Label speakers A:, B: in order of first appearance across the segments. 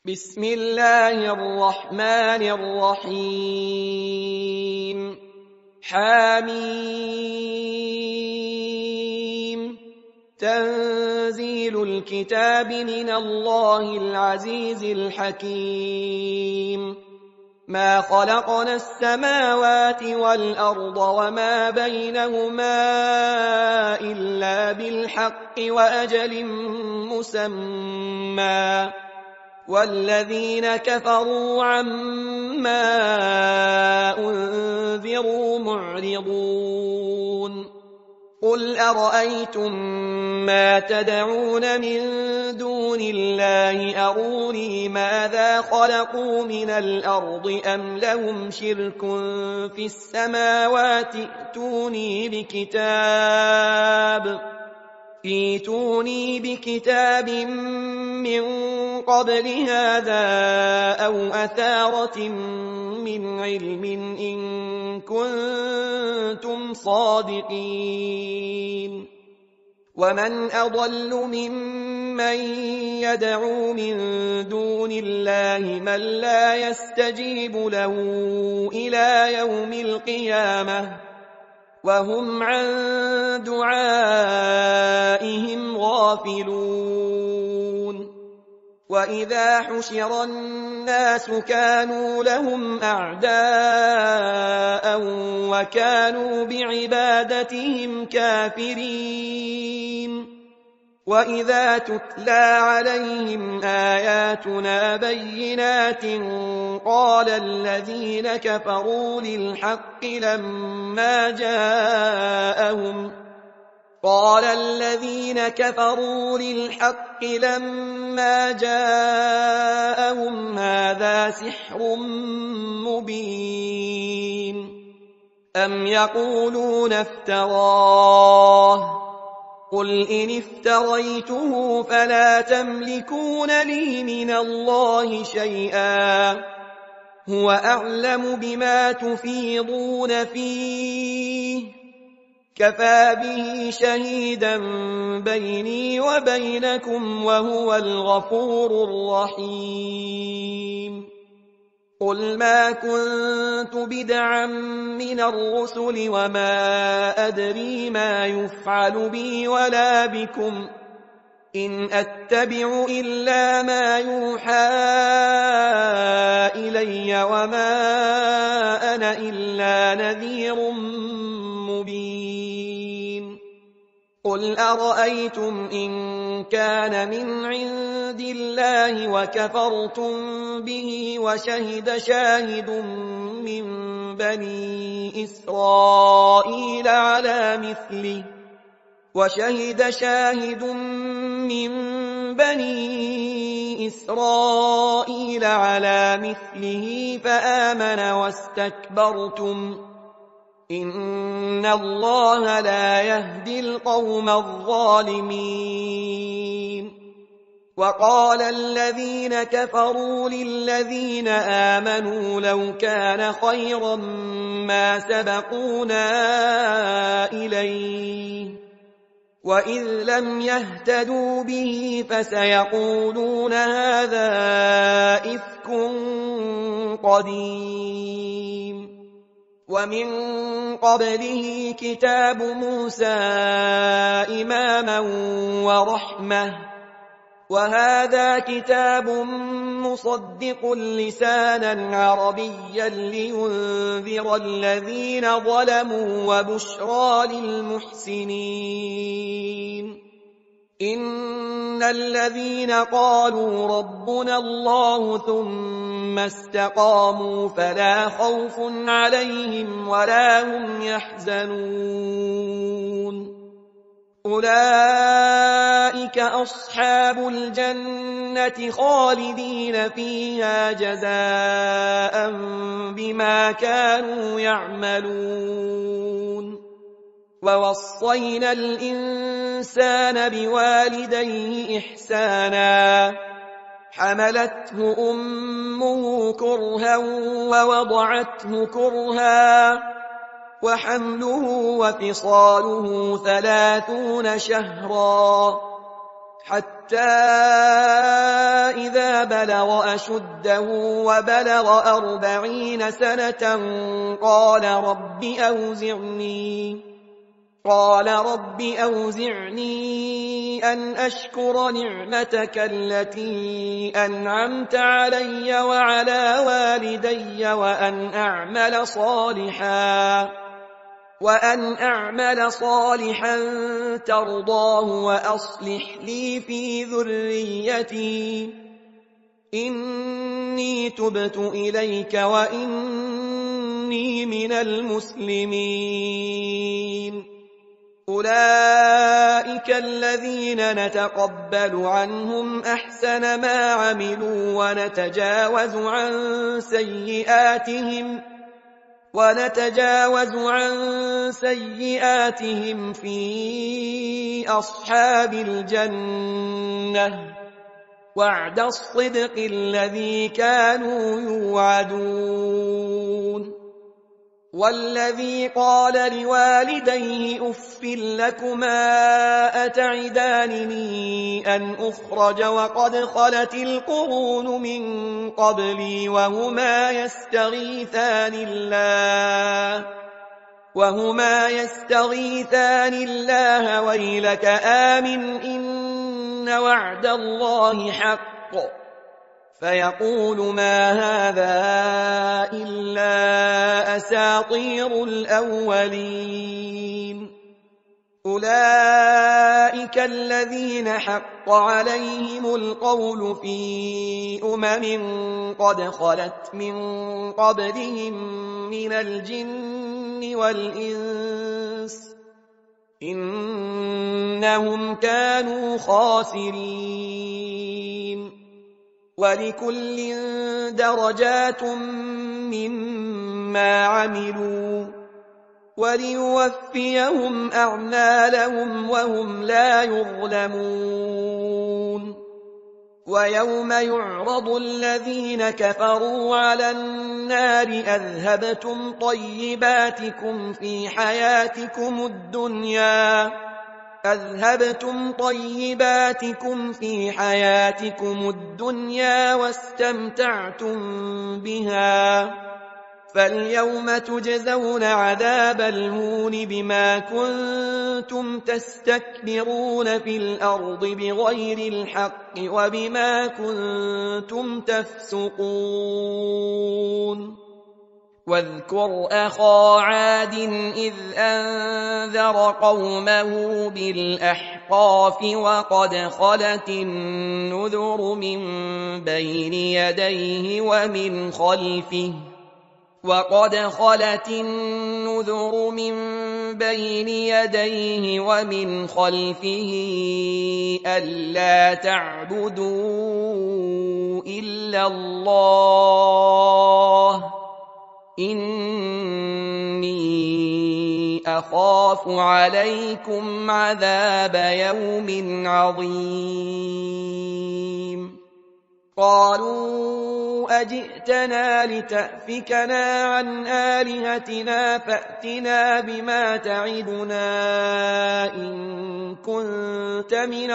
A: بسم الله الرحمن الرحيم حميم تنزيل الكتاب من الله العزيز الحكيم ما خلقنا السماوات والأرض وما بينهما إلا بالحق وأجل مسمى والذين كفروا عما أنذروا معرضون قل أرأيتم ما تدعون من دون الله أروني ماذا خلقوا من الأرض أم لهم شرك في السماوات ائتوني بكتاب من قبل هذا أو أثارة من علم إن كنتم صادقين ومن أضل ممن يدعو من دون الله من لا يستجيب له إلى يوم القيامة وهم عن دعائهم غافلون وإذا حشر الناس كانوا لهم أعداء وكانوا بعبادتهم كافرين وإذا تتلى عليهم آياتنا بينات قال الذين كفروا للحق لما جاءهم هذا سحر مبين أم يقولون افتراه قل إن افتريته فلا تملكون لي من الله شيئا هو أعلم بما تفيضون فيه كفى به شهيدا بيني وبينكم وهو الغفور الرحيم قل ما كنت بدعا من الرسل وما أدري ما يفعل بي ولا بكم إن أتبع إلا ما يوحى إلي وما أنا إلا نذير مبين قل أرأيتم إن كان من عند الله وكفرتم به وشهد شاهد من بني إسرائيل على مثله فآمن واستكبرتم إن الله لا يهدي القوم الظالمين وقال الذين كفروا للذين آمنوا لو كان خيرا ما سبقونا إليه وإذ لم يهتدوا به فسيقولون هذا إفك قديم ومن قبله كتاب موسى إماما ورحمة وهذا كتاب مصدق لسانا عربيا لينذر الذين ظلموا وبشرى للمحسنين إن الذين قالوا ربنا الله ثم استقاموا فلا خوف عليهم ولا هم يحزنون أولئك أصحاب الجنة خالدين فيها جزاء بما كانوا يعملون ووصينا الإنسان بوالديه إحسانا حملته أمه كرها ووضعته كرها وحمله وفصاله 30 شهرا حتى إذا بلغ أشده وبلغ 40 سنة قال رب أوزعني أن أشكر نعمتك التي أنعمت علي وعلى والدي وأن أعمل صالحا ترضاه وأصلح لي في ذريتي إني تبت إليك وإني من المسلمين. أولئك الذين نتقبل عنهم أحسن ما عملوا ونتجاوز عن سيئاتهم في أصحاب الجنة وعد الصدق الذي كانوا يوعدون. والذي قال لوالديه أف لكما أتعدانني أن أخرج وقد خلت القرون من قبلي وهما يستغيثان الله ويلك آمن إن وعد الله حق فيقول ما هذا إلا أساطير الأولين. أولئك الذين حق عليهم القول في قد خلت من قبلهم من الجن والإنس إنهم كانوا خاسرين. ولكل درجات مما عملوا وليوفيهم أعمالهم وهم لا يظلمون. ويوم يعرض الذين كفروا على النار أذهبتم طيباتكم في حياتكم الدنيا واستمتعتم بها فاليوم تجزون عذاب الهون بما كنتم تستكبرون في الأرض بغير الحق وبما كنتم تفسقون. واذكر أخا عاد إذ أنذر قومه بالأحقاف وقد خلت النذر من بين يديه ومن خلفه ألا تعبدوا إلا الله إني أخاف عليكم عذاب يوم عظيم. قالوا أجئتنا لتأفكنا عن آلهتنا فأتنا بما تعدنا إن كنت من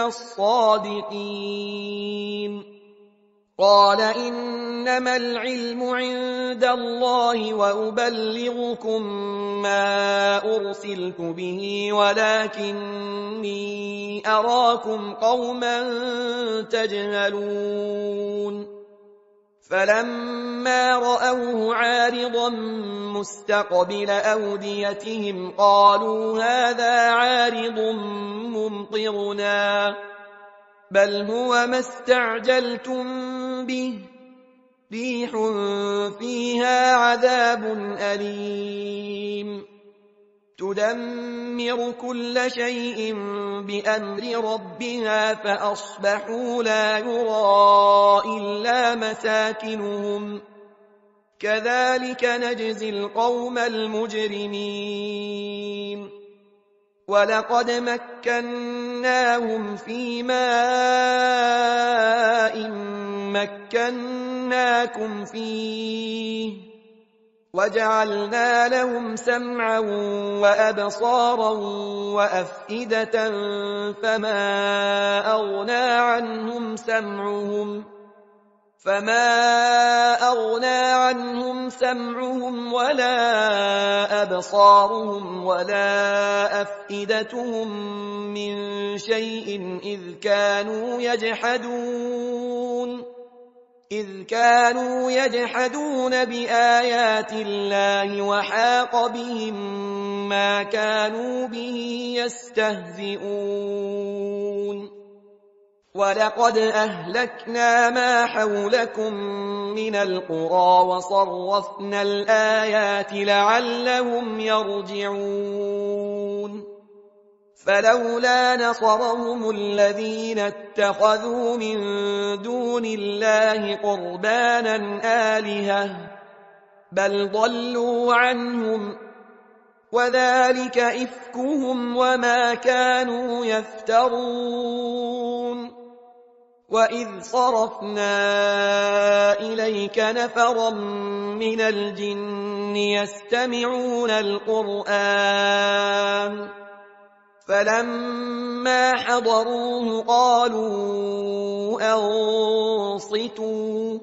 A: الصادقين. قال إنما العلم عند الله وأبلغكم ما أرسلت به ولكني أراكم قوما تجهلون. فلما رأوه عارضا مستقبل أوديتهم قالوا هذا عارض ممطرنا بل هو ما استعجلتم به ريح فيها عذاب أليم تدمر كل شيء بأمر ربها فأصبحوا لا يرى إلا مساكنهم كذلك نجزي القوم المجرمين. ولقد مكناهم في ماء مكناكم فيه وجعلنا لهم سمعا وأبصارا وأفئدة فما أغنى عنهم سمعهم ولا أبصارهم ولا أفئدتهم من شيء إذ كانوا يجحدون بآيات الله وحاق بهم ما كانوا به يستهزئون ولقد أهلكنا ما حولكم من القرى وصرفنا الآيات لعلهم يرجعون فلولا نصرهم الذين اتخذوا من دون الله قربانا آلهة بل ضلوا عنهم وذلك إفكهم وما كانوا يفترون وإذ صرفنا إليك نفرا من الجن يستمعون القرآن فلما حضروه قالوا أنصتوا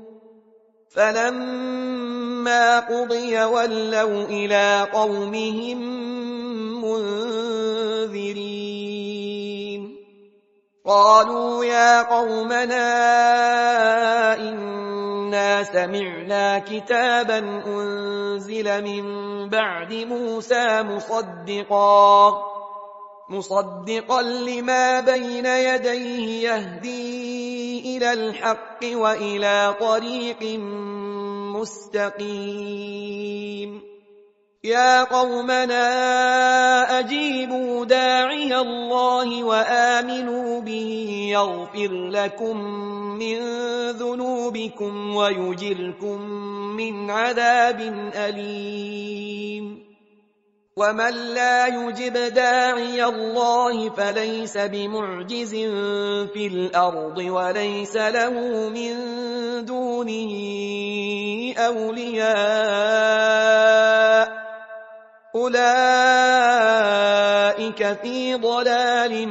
A: فلما قضي ولوا إلى قومهم منذرين قالوا يا قومنا إنا سمعنا كتابا أنزل من بعد موسى مصدقا لما بين يديه يهدي إلى الحق وإلى طريق مستقيم يا قومنا أجيبوا داعي الله وآمنوا به يغفر لكم من ذنوبكم ويجركم من عذاب أليم ومن لا يجب داعي الله فليس بمعجز في الأرض وليس له من دونه أولياء أولئك في ضلال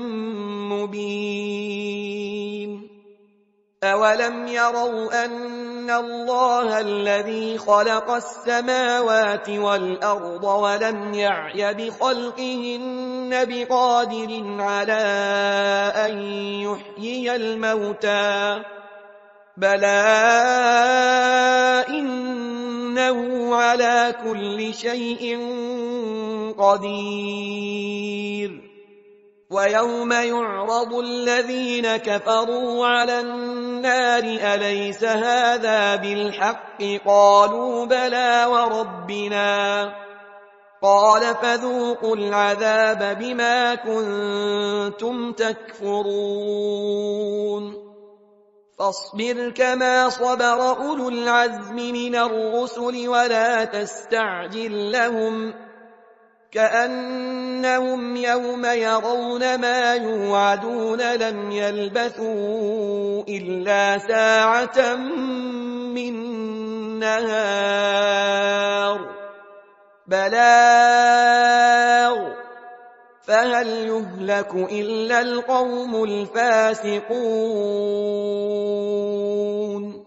A: مبين أولم يروا أن الله الذي خلق السماوات والأرض ولم يعي بخلقهن بقادر على أن يحيي الموتى بلى إنه على كل شيء قدير ويوم يعرض الذين كفروا على النار أليس هذا بالحق قالوا بلى وربنا قال فذوقوا العذاب بما كنتم تكفرون فاصبر كما صبر أولو العزم من الرسل ولا تستعجل لهم كأنهم يوم يرون ما يوعدون لم يلبثوا إلا ساعة من نهار بلاغ فهل يهلك إلا القوم الفاسقون